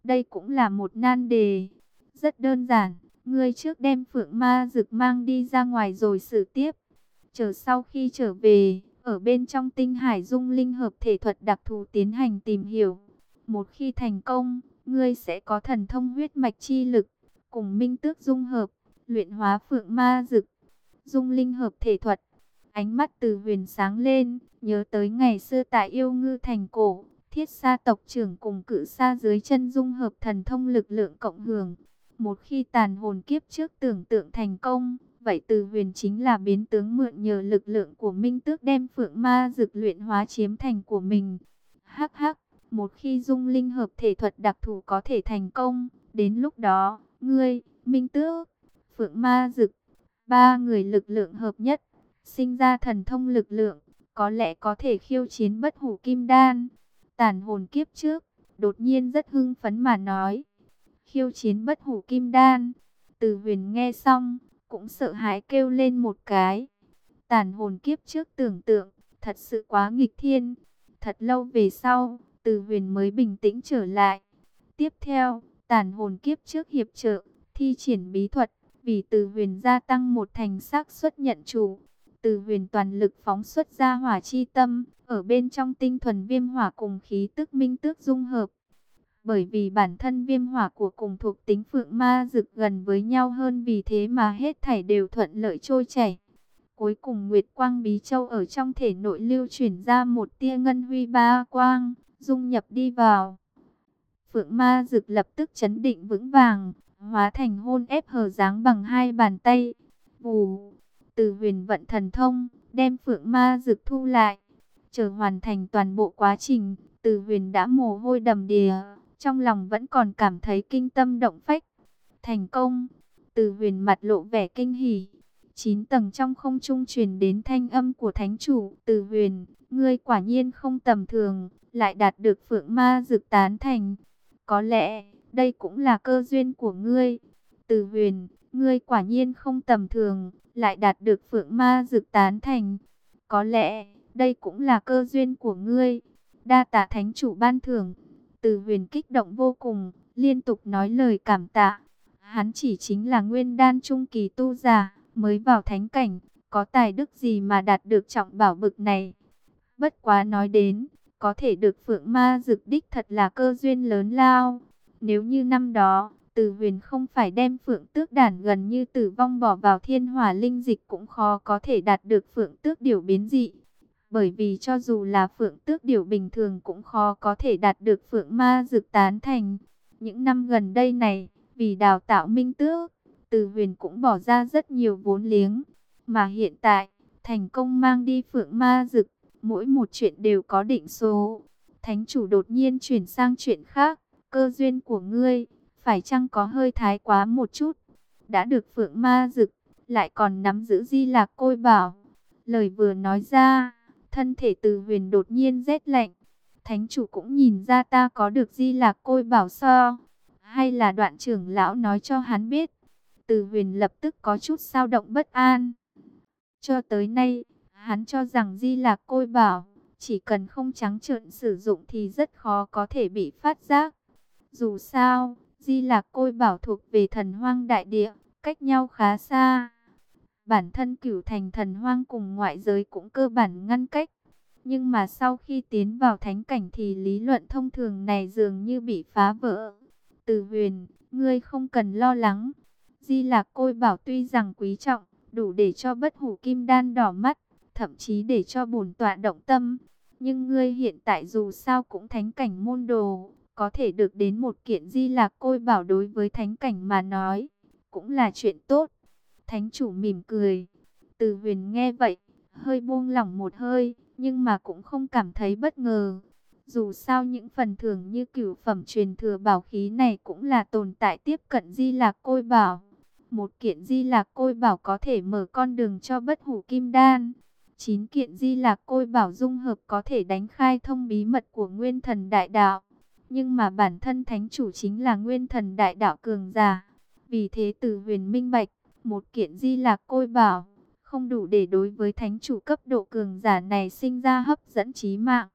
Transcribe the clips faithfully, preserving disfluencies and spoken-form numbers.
Đây cũng là một nan đề. Rất đơn giản, ngươi trước đem Phượng Ma Dực mang đi ra ngoài rồi xử tiếp. Chờ sau khi trở về, ở bên trong tinh hải dung linh hợp thể thuật đặc thù tiến hành tìm hiểu. Một khi thành công, ngươi sẽ có thần thông huyết mạch chi lực, cùng minh tước dung hợp, luyện hóa Phượng Ma Dực. Dung linh hợp thể thuật. Ánh mắt Từ Huyền sáng lên, nhớ tới ngày xưa tại Yêu Ngư thành cổ, Thiết Sa tộc trưởng cùng Cự Sa dưới chân dung hợp thần thông lực lượng cộng hưởng. Một khi tàn hồn kiếp trước tưởng tượng thành công, vậy Từ Huyền chính là biến tướng mượn nhờ lực lượng của Minh Tước đem Phượng Ma Dực luyện hóa chiếm thành của mình. Hắc hắc, một khi dung linh hợp thể thuật đặc thù có thể thành công, đến lúc đó, ngươi, Minh Tước, Phượng Ma Dực, ba người lực lượng hợp nhất, sinh ra thần thông lực lượng, có lẽ có thể khiêu chiến bất hủ kim đan. Tàn hồn kiếp trước, đột nhiên rất hưng phấn mà nói. Khiêu chiến bất hủ kim đan. Từ Huyền nghe xong, cũng sợ hãi kêu lên một cái. Tàn hồn kiếp trước tưởng tượng, thật sự quá nghịch thiên. Thật lâu về sau, Từ Huyền mới bình tĩnh trở lại. Tiếp theo, tàn hồn kiếp trước hiệp trợ, thi triển bí thuật, vì Từ Huyền gia tăng một thành xác suất nhận chủ. Từ Huyền toàn lực phóng xuất ra hỏa chi tâm, ở bên trong tinh thuần viêm hỏa cùng khí tức minh tước dung hợp. Bởi vì bản thân viêm hỏa của cùng thuộc tính Phượng Ma Dực gần với nhau hơn, vì thế mà hết thảy đều thuận lợi trôi chảy. Cuối cùng Nguyệt Quang Bí Châu ở trong thể nội lưu chuyển ra một tia ngân huy ba quang, dung nhập đi vào. Phượng Ma Dực lập tức chấn định vững vàng, hóa thành hôn ép hờ dáng bằng hai bàn tay. Vù, Từ Huyền vận thần thông, đem Phượng Ma Dực thu lại. Chờ hoàn thành toàn bộ quá trình, Từ Huyền đã mồ hôi đầm đìa, trong lòng vẫn còn cảm thấy kinh tâm động phách. Thành công, Từ Huyền mặt lộ vẻ kinh hỉ. Chín tầng trong không trung truyền đến thanh âm của thánh chủ. Từ Huyền, ngươi quả nhiên không tầm thường, lại đạt được Phượng Ma Dực tán thành. Có lẽ, đây cũng là cơ duyên của ngươi. Từ Huyền, ngươi quả nhiên không tầm thường, lại đạt được Phượng Ma Dực tán thành. Có lẽ, đây cũng là cơ duyên của ngươi. Đa tạ thánh chủ ban thưởng. Từ Huyền kích động vô cùng, liên tục nói lời cảm tạ. Hắn chỉ chính là nguyên đan trung kỳ tu giả, mới vào thánh cảnh, có tài đức gì mà đạt được trọng bảo bực này. Bất quá nói đến, có thể được Phượng Ma Dực đích thật là cơ duyên lớn lao. Nếu như năm đó, Từ Huyền không phải đem Phượng Tước đản gần như tử vong bỏ vào thiên hỏa linh dịch, cũng khó có thể đạt được Phượng Tước điểu biến dị. Bởi vì cho dù là Phượng Tước điểu bình thường cũng khó có thể đạt được Phượng Ma Dực tán thành. Những năm gần đây này, vì đào tạo Minh Tước, Từ Huyền cũng bỏ ra rất nhiều vốn liếng. Mà hiện tại, thành công mang đi Phượng Ma Dực, mỗi một chuyện đều có định số. Thánh chủ đột nhiên chuyển sang chuyện khác. Cơ duyên của ngươi, phải chăng có hơi thái quá một chút? Đã được Phượng Ma Dực, lại còn nắm giữ Di Lạc Côi Bảo. Lời vừa nói ra, thân thể Từ Huyền đột nhiên rét lạnh. Thánh chủ cũng nhìn ra ta có được Di Lạc Côi Bảo sao? Hay là Đoạn trưởng lão nói cho hắn biết? Từ Huyền lập tức có chút dao động bất an. Cho tới nay, hắn cho rằng Di Lạc Côi Bảo, chỉ cần không trắng trợn sử dụng thì rất khó có thể bị phát giác. Dù sao, Di Lạc Côi Bảo thuộc về Thần Hoang đại địa, cách nhau khá xa. Bản thân Cửu Thành Thần Hoang cùng ngoại giới cũng cơ bản ngăn cách. Nhưng mà sau khi tiến vào thánh cảnh thì lý luận thông thường này dường như bị phá vỡ. Từ Huyền, ngươi không cần lo lắng. Di Lạc Côi Bảo tuy rằng quý trọng, đủ để cho bất hủ kim đan đỏ mắt, thậm chí để cho bổn tọa động tâm. Nhưng ngươi hiện tại dù sao cũng thánh cảnh môn đồ, có thể được đến một kiện Di Lạc Côi Bảo đối với thánh cảnh mà nói, cũng là chuyện tốt. Thánh chủ mỉm cười. Từ Huyền nghe vậy, hơi buông lỏng một hơi, nhưng mà cũng không cảm thấy bất ngờ. Dù sao những phần thưởng như cửu phẩm truyền thừa bảo khí này cũng là tồn tại tiếp cận Di Lạc Côi Bảo. Một kiện Di Lạc Côi Bảo có thể mở con đường cho bất hủ kim đan. Chín kiện Di Lạc Côi Bảo dung hợp có thể đánh khai thông bí mật của Nguyên Thần Đại Đạo. Nhưng mà bản thân thánh chủ chính là Nguyên Thần Đại Đạo cường giả. Vì thế Từ Huyền minh bạch, một kiện Di Lạc Côi Bảo không đủ để đối với thánh chủ cấp độ cường giả này sinh ra hấp dẫn chí mạng.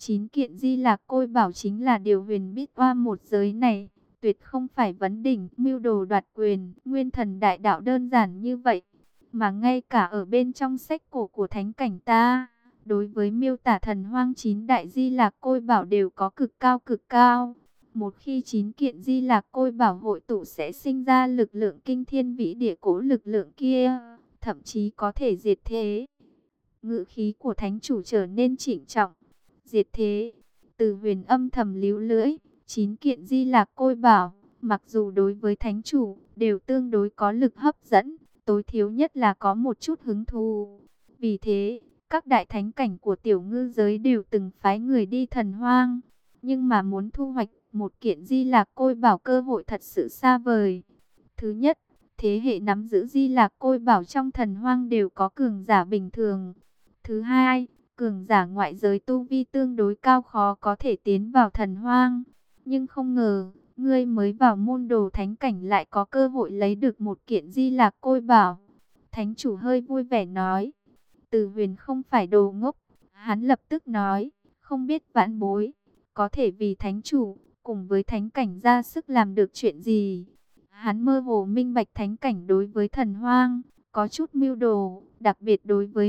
Chín kiện Di Lạc Côi Bảo chính là điều huyền biết oa một giới này, tuyệt không phải vấn đỉnh, mưu đồ đoạt quyền, nguyên thần đại đạo đơn giản như vậy, mà ngay cả ở bên trong sách cổ của thánh cảnh ta, đối với miêu tả thần hoang chín đại Di Lạc Côi Bảo đều có cực cao cực cao. Một khi chín kiện Di Lạc Côi Bảo hội tụ sẽ sinh ra lực lượng kinh thiên vĩ địa, cố lực lượng kia thậm chí có thể diệt thế. Ngữ khí của thánh chủ trở nên trịnh trọng. Diệt thế. Từ Huyền âm thầm líu lưỡi. Chín kiện Di Lạc Côi Bảo, mặc dù đối với thánh chủ đều tương đối có lực hấp dẫn, tối thiếu nhất là có một chút hứng thú. Vì thế, các đại thánh cảnh của tiểu ngư giới đều từng phái người đi thần hoang, nhưng mà muốn thu hoạch một kiện Di Lạc Côi Bảo cơ hội thật sự xa vời. Thứ nhất, thế hệ nắm giữ Di Lạc Côi Bảo trong thần hoang đều có cường giả bình thường. Thứ hai, cường giả ngoại giới tu vi tương đối cao khó có thể tiến vào thần hoang. Nhưng không ngờ, ngươi mới vào môn đồ thánh cảnh lại có cơ hội lấy được một kiện Di Lạc Côi Bảo. Thánh chủ hơi vui vẻ nói. Từ Huyền không phải đồ ngốc. Hắn lập tức nói, không biết vãn bối có thể vì thánh chủ cùng với thánh cảnh ra sức làm được chuyện gì. Hắn mơ hồ minh bạch thánh cảnh đối với thần hoang có chút mưu đồ, đặc biệt đối với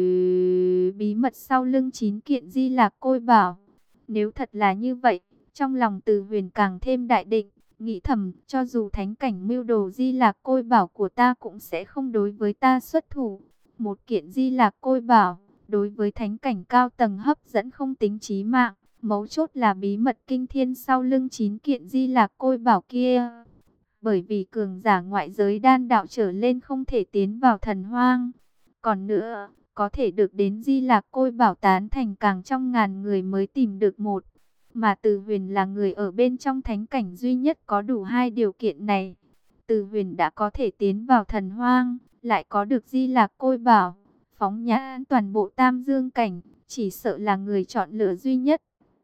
bí mật sau lưng chín kiện Di Lạc Côi Bảo. Nếu thật là như vậy, trong lòng Từ Huyền càng thêm đại định, nghĩ thầm, cho dù thánh cảnh mưu đồ Di Lạc Côi Bảo của ta cũng sẽ không đối với ta xuất thủ. Một kiện Di Lạc Côi Bảo, đối với thánh cảnh cao tầng hấp dẫn không tính chí mạng, mấu chốt là bí mật kinh thiên sau lưng chín kiện Di Lạc Côi Bảo kia. Bởi vì cường giả ngoại giới đan đạo trở lên không thể tiến vào thần hoang. Còn nữa, có thể được đến Di Lạc Côi Bảo tán thành càng trong ngàn người mới tìm được một. Mà Từ Huyền là người ở bên trong thánh cảnh duy nhất có đủ hai điều kiện này. Từ Huyền đã có thể tiến vào thần hoang, lại có được Di Lạc Côi Bảo, phóng nhãn toàn bộ Tam Dương cảnh, chỉ sợ là người chọn lựa duy nhất.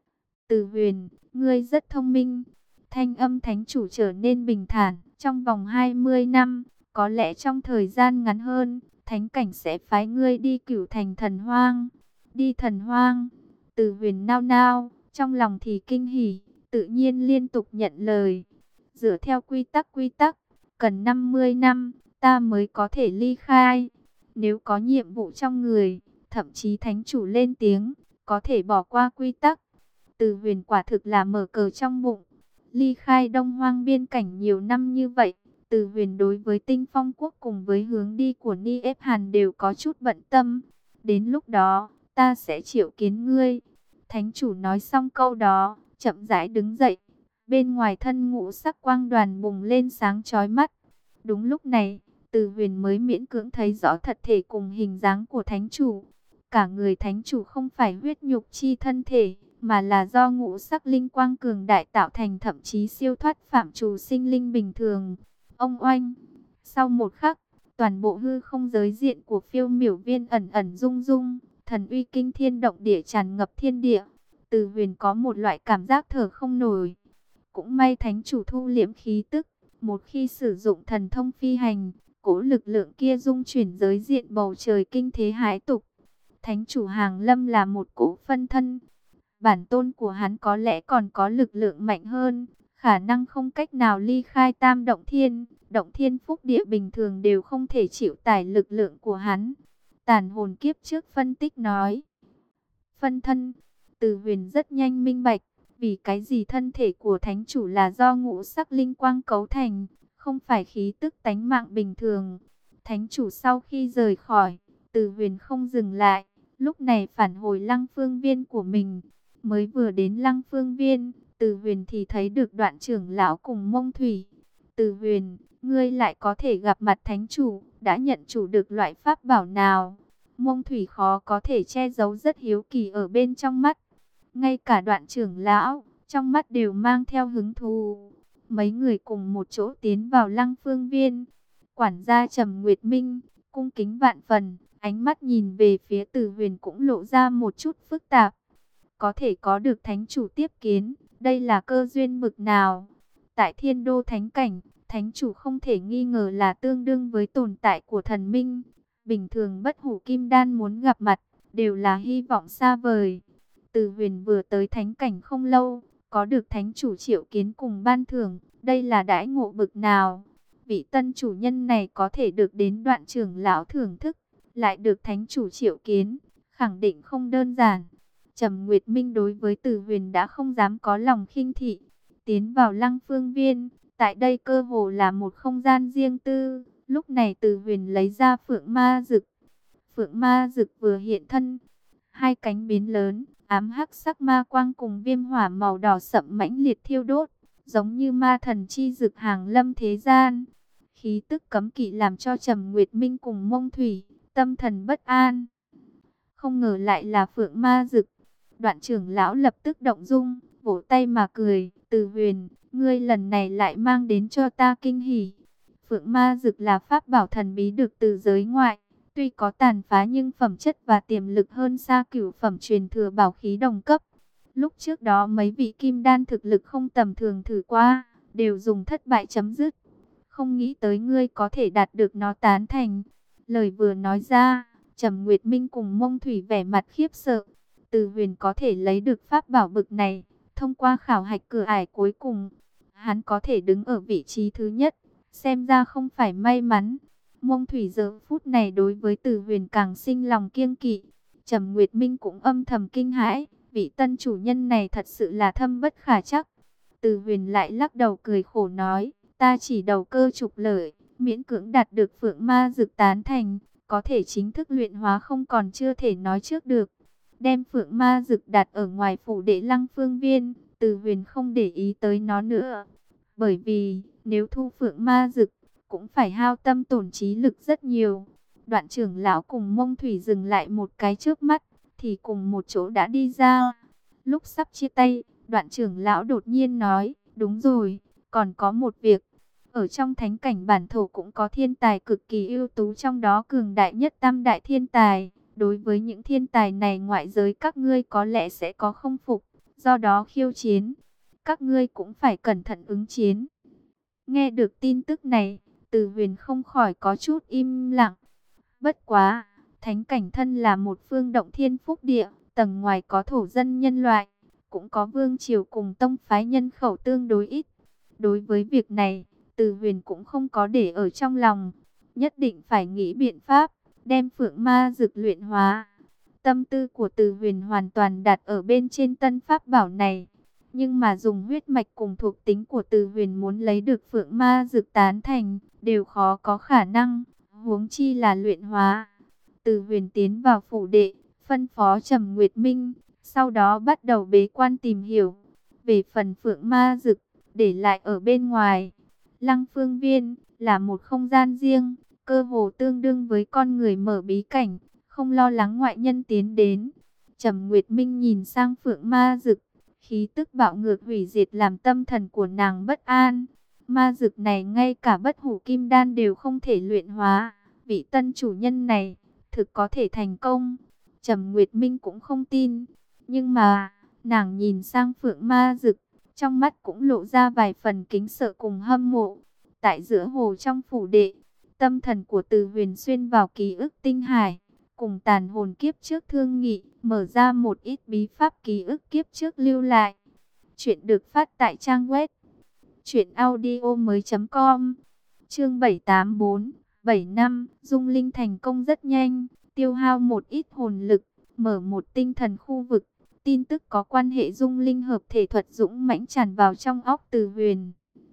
Từ Huyền, ngươi rất thông minh. Thanh âm thánh chủ trở nên bình thản. Trong vòng hai mươi năm, có lẽ trong thời gian ngắn hơn, thánh cảnh sẽ phái ngươi đi Cửu Thành thần hoang. Đi thần hoang. Từ Huyền nao nao, trong lòng thì kinh hỉ, tự nhiên liên tục nhận lời. Dựa theo quy tắc quy tắc, cần năm mươi năm, ta mới có thể ly khai. Nếu có nhiệm vụ trong người, thậm chí thánh chủ lên tiếng, có thể bỏ qua quy tắc. Từ Huyền quả thực là mở cờ trong bụng. Ly khai Đông Hoang biên cảnh nhiều năm như vậy, Từ Huyền đối với Tinh Phong quốc cùng với hướng đi của Ni Ép Hàn đều có chút bận tâm. Đến lúc đó, ta sẽ triệu kiến ngươi. Thánh chủ nói xong câu đó, chậm rãi đứng dậy. Bên ngoài thân ngũ sắc quang đoàn bùng lên sáng chói mắt. Đúng lúc này, Từ Huyền mới miễn cưỡng thấy rõ thật thể cùng hình dáng của thánh chủ. Cả người thánh chủ không phải huyết nhục chi thân thể, mà là do ngũ sắc linh quang cường đại tạo thành, thậm chí siêu thoát phạm trù sinh linh bình thường. Ông oanh! Sau một khắc, toàn bộ hư không giới diện của Phiêu Miểu Viên ẩn ẩn rung rung, thần uy kinh thiên động địa tràn ngập thiên địa. Từ Huyền có một loại cảm giác thở không nổi. Cũng may thánh chủ thu liễm khí tức, một khi sử dụng thần thông phi hành, cỗ lực lượng kia dung chuyển giới diện bầu trời kinh thế hãi tục. Thánh chủ Hàng Lâm là một cỗ phân thân. Bản tôn của hắn có lẽ còn có lực lượng mạnh hơn, khả năng không cách nào ly khai Tam Động Thiên, Động Thiên Phúc Địa bình thường đều không thể chịu tải lực lượng của hắn. Tàn hồn kiếp trước phân tích nói. Phân thân, Từ Huyền rất nhanh minh bạch, vì cái gì thân thể của thánh chủ là do ngũ sắc linh quang cấu thành, không phải khí tức tánh mạng bình thường. Thánh chủ sau khi rời khỏi, Từ Huyền không dừng lại, lúc này phản hồi Lăng Phương Viên của mình. Mới vừa đến Lăng Phương Viên, Từ Huyền thì thấy được Đoạn trưởng lão cùng Mông Thủy. Từ Huyền, ngươi lại có thể gặp mặt thánh chủ, đã nhận chủ được loại pháp bảo nào? Mông Thủy khó có thể che giấu rất hiếu kỳ ở bên trong mắt. Ngay cả Đoạn trưởng lão, trong mắt đều mang theo hứng thú. Mấy người cùng một chỗ tiến vào Lăng Phương Viên. Quản gia Trầm Nguyệt Minh, cung kính vạn phần, ánh mắt nhìn về phía Từ Huyền cũng lộ ra một chút phức tạp. Có thể có được thánh chủ tiếp kiến, đây là cơ duyên bực nào? Tại Thiên Đô Thánh Cảnh, thánh chủ không thể nghi ngờ là tương đương với tồn tại của thần minh. Bình thường bất hủ kim đan muốn gặp mặt, đều là hy vọng xa vời. Từ Từ Huyền vừa tới thánh cảnh không lâu, có được thánh chủ triệu kiến cùng ban thưởng, đây là đãi ngộ bực nào? Vị tân chủ nhân này có thể được đến Đoạn trưởng lão thưởng thức, lại được thánh chủ triệu kiến, khẳng định không đơn giản. Trầm Nguyệt Minh đối với Từ Huyền đã không dám có lòng khinh thị. Tiến vào Lăng Phương Viên, tại đây cơ hồ là một không gian riêng tư. Lúc này Từ Huyền lấy ra Phượng Ma Dực. Phượng Ma Dực vừa hiện thân, hai cánh biến lớn, ám hắc sắc ma quang cùng viêm hỏa màu đỏ sậm mãnh liệt thiêu đốt, giống như ma thần chi dực hàng lâm thế gian. Khí tức cấm kỵ làm cho Trầm Nguyệt Minh cùng Mông Thủy tâm thần bất an. Không ngờ lại là Phượng Ma Dực. Đoạn trưởng lão lập tức động dung, vỗ tay mà cười. Từ Huyền, ngươi lần này lại mang đến cho ta kinh hỉ. Phượng Ma Dực là pháp bảo thần bí được từ giới ngoại. Tuy có tàn phá nhưng phẩm chất và tiềm lực hơn xa cửu phẩm truyền thừa bảo khí đồng cấp. Lúc trước đó mấy vị kim đan thực lực không tầm thường thử qua, đều dùng thất bại chấm dứt. Không nghĩ tới ngươi có thể đạt được nó tán thành. Lời vừa nói ra, Trầm Nguyệt Minh cùng Mông Thủy vẻ mặt khiếp sợ. Từ Huyền có thể lấy được pháp bảo bực này, thông qua khảo hạch cửa ải cuối cùng, hắn có thể đứng ở vị trí thứ nhất, xem ra không phải may mắn. Mông Thủy giờ phút này đối với Từ Huyền càng sinh lòng kiêng kỵ. Trầm Nguyệt Minh cũng âm thầm kinh hãi, vị tân chủ nhân này thật sự là thâm bất khả trắc. Từ Huyền lại lắc đầu cười khổ nói, ta chỉ đầu cơ trục lợi, miễn cưỡng đạt được Phượng Ma Dực tán thành, có thể chính thức luyện hóa không còn chưa thể nói trước được. Đem Phượng Ma Dực đặt ở ngoài phủ đệ Lăng Phương Viên, Từ Huyền không để ý tới nó nữa. Bởi vì, nếu thu Phượng Ma Dực, cũng phải hao tâm tổn trí lực rất nhiều. Đoạn trưởng lão cùng Mông Thủy dừng lại một cái trước mắt, thì cùng một chỗ đã đi ra. Lúc sắp chia tay, đoạn trưởng lão đột nhiên nói, đúng rồi, còn có một việc. Ở trong thánh cảnh bản thổ cũng có thiên tài cực kỳ ưu tú, trong đó cường đại nhất tam đại thiên tài. Đối với những thiên tài này ngoại giới các ngươi có lẽ sẽ có không phục, do đó khiêu chiến. Các ngươi cũng phải cẩn thận ứng chiến. Nghe được tin tức này, Từ Huyền không khỏi có chút im lặng. Bất quá, thánh cảnh thân là một phương động thiên phúc địa, tầng ngoài có thổ dân nhân loại, cũng có vương triều cùng tông phái nhân khẩu tương đối ít. Đối với việc này, Từ Huyền cũng không có để ở trong lòng, nhất định phải nghĩ biện pháp, đem Phượng Ma Dực luyện hóa. Tâm tư của Từ Huyền hoàn toàn đặt ở bên trên tân pháp bảo này. Nhưng mà dùng huyết mạch cùng thuộc tính của Từ Huyền muốn lấy được Phượng Ma Dực tán thành, đều khó có khả năng, huống chi là luyện hóa. Từ Huyền tiến vào phủ đệ, phân phó Trầm Nguyệt Minh, sau đó bắt đầu bế quan tìm hiểu. Về phần Phượng Ma Dực, để lại ở bên ngoài. Lăng Phương Viên là một không gian riêng, cơ hồ tương đương với con người mở bí cảnh, không lo lắng ngoại nhân tiến đến. Trầm Nguyệt Minh nhìn sang Phượng Ma Dực, khí tức bạo ngược hủy diệt làm tâm thần của nàng bất an. Ma dực này ngay cả bất hủ kim đan đều không thể luyện hóa. Vị tân chủ nhân này thực có thể thành công. Trầm Nguyệt Minh cũng không tin. Nhưng mà, nàng nhìn sang Phượng Ma Dực, trong mắt cũng lộ ra vài phần kính sợ cùng hâm mộ. Tại giữa hồ trong phủ đệ, tâm thần của Từ Huyền xuyên vào ký ức tinh hải, cùng tàn hồn kiếp trước thương nghị, mở ra một ít bí pháp ký ức kiếp trước lưu lại. Chuyện được phát tại trang web truyện audio mới chấm com. Chương bảy tám bốn bảy năm, Dung Linh thành công rất nhanh, tiêu hao một ít hồn lực, mở một tinh thần khu vực. Tin tức có quan hệ Dung Linh hợp thể thuật dũng mãnh tràn vào trong óc Từ Huyền.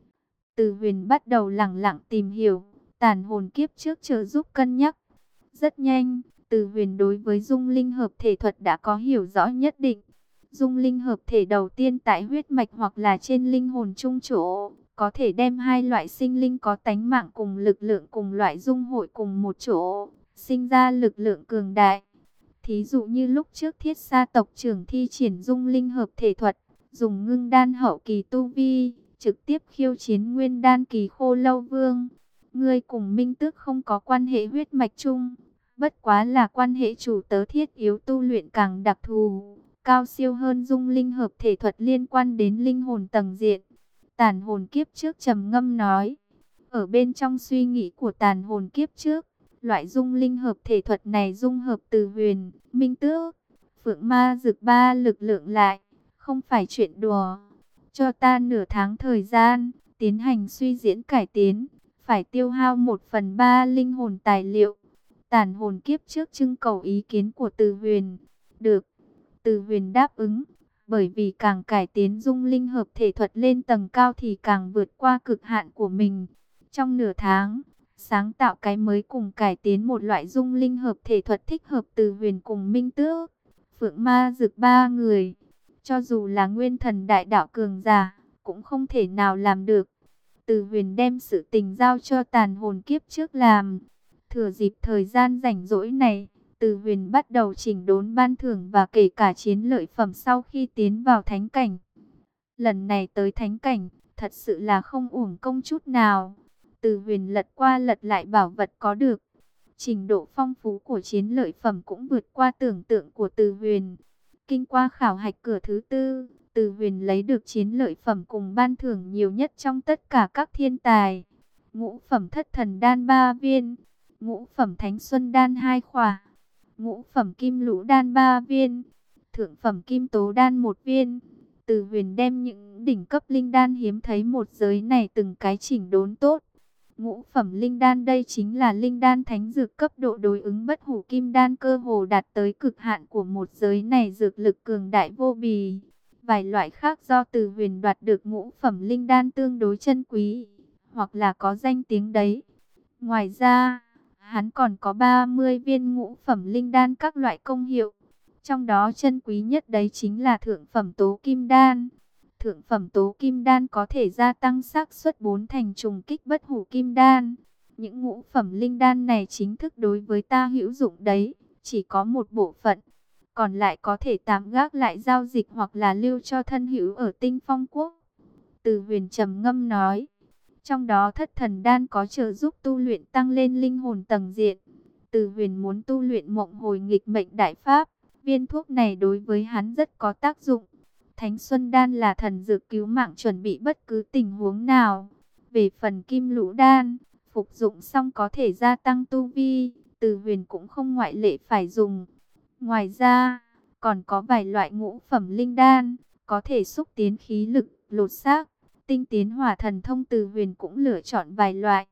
Từ Huyền bắt đầu lẳng lặng tìm hiểu, tàn hồn kiếp trước trợ giúp cân nhắc. Rất nhanh, Từ Huyền đối với Dung Linh hợp thể thuật đã có hiểu rõ nhất định. Dung Linh hợp thể đầu tiên tại huyết mạch hoặc là trên linh hồn chung chỗ, có thể đem hai loại sinh linh có tánh mạng cùng lực lượng cùng loại dung hội cùng một chỗ, sinh ra lực lượng cường đại. Thí dụ như lúc trước Thiết Sa tộc trưởng thi triển Dung Linh hợp thể thuật, dùng ngưng đan hậu kỳ tu vi, trực tiếp khiêu chiến nguyên đan kỳ Khô Lâu Vương. Ngươi cùng Minh Tước không có quan hệ huyết mạch chung, bất quá là quan hệ chủ tớ thiết yếu, tu luyện càng đặc thù, cao siêu hơn Dung Linh hợp thể thuật liên quan đến linh hồn tầng diện. Tàn hồn kiếp trước trầm ngâm nói, ở bên trong suy nghĩ của tàn hồn kiếp trước, loại Dung Linh hợp thể thuật này dung hợp Từ Huyền, Minh Tước, phượng ma dược ba lực lượng lại, không phải chuyện đùa. Cho ta nửa tháng thời gian, tiến hành suy diễn cải tiến, phải tiêu hao một phần ba linh hồn tài liệu. Tàn hồn kiếp trước trưng cầu ý kiến của Từ Huyền. Được, Từ Huyền đáp ứng, bởi vì càng cải tiến dung linh hợp thể thuật lên tầng cao thì càng vượt qua cực hạn của mình. Trong nửa tháng, sáng tạo cái mới cùng cải tiến một loại dung linh hợp thể thuật thích hợp Từ Huyền cùng Minh Tước, Phượng Ma Dực ba người. Cho dù là nguyên thần đại đạo cường giả, cũng không thể nào làm được. Từ Huyền đem sự tình giao cho tàn hồn kiếp trước làm. Thừa dịp thời gian rảnh rỗi này, Từ Huyền bắt đầu chỉnh đốn ban thưởng và kể cả chiến lợi phẩm sau khi tiến vào thánh cảnh. Lần này tới thánh cảnh, thật sự là không uổng công chút nào. Từ Huyền lật qua lật lại bảo vật có được. Trình độ phong phú của chiến lợi phẩm cũng vượt qua tưởng tượng của Từ Huyền. Kinh qua khảo hạch cửa thứ tư, Từ Huyền lấy được chiến lợi phẩm cùng ban thưởng nhiều nhất trong tất cả các thiên tài. Ngũ phẩm thất thần đan ba viên, ngũ phẩm thánh xuân đan hai khỏa, ngũ phẩm kim lũ đan ba viên, thượng phẩm kim tố đan một viên. Từ Huyền đem những đỉnh cấp linh đan hiếm thấy một giới này từng cái chỉnh đốn tốt. Ngũ phẩm linh đan đây chính là linh đan thánh dược cấp độ đối ứng bất hủ kim đan, cơ hồ đạt tới cực hạn của một giới này, dược lực cường đại vô bì. Vài loại khác do Từ Huyền đoạt được ngũ phẩm linh đan tương đối chân quý, hoặc là có danh tiếng đấy. Ngoài ra, hắn còn có ba mươi viên ngũ phẩm linh đan các loại công hiệu. Trong đó chân quý nhất đấy chính là thượng phẩm tố kim đan. Thượng phẩm tố kim đan có thể gia tăng xác suất bốn thành trùng kích bất hủ kim đan. Những ngũ phẩm linh đan này chính thức đối với ta hữu dụng đấy, chỉ có một bộ phận. Còn lại có thể tạm gác lại giao dịch hoặc là lưu cho thân hữu ở Tinh Phong Quốc. Từ Huyền trầm ngâm nói. Trong đó thất thần đan có trợ giúp tu luyện tăng lên linh hồn tầng diện. Từ Huyền muốn tu luyện mộng hồi nghịch mệnh đại pháp. Viên thuốc này đối với hắn rất có tác dụng. Thánh Xuân Đan là thần dược cứu mạng chuẩn bị bất cứ tình huống nào. Về phần Kim Lũ Đan, phục dụng xong có thể gia tăng tu vi. Từ Huyền cũng không ngoại lệ phải dùng. Ngoài ra, còn có vài loại ngũ phẩm linh đan, có thể xúc tiến khí lực, lột xác, tinh tiến hỏa thần thông. Từ Huyền cũng lựa chọn vài loại.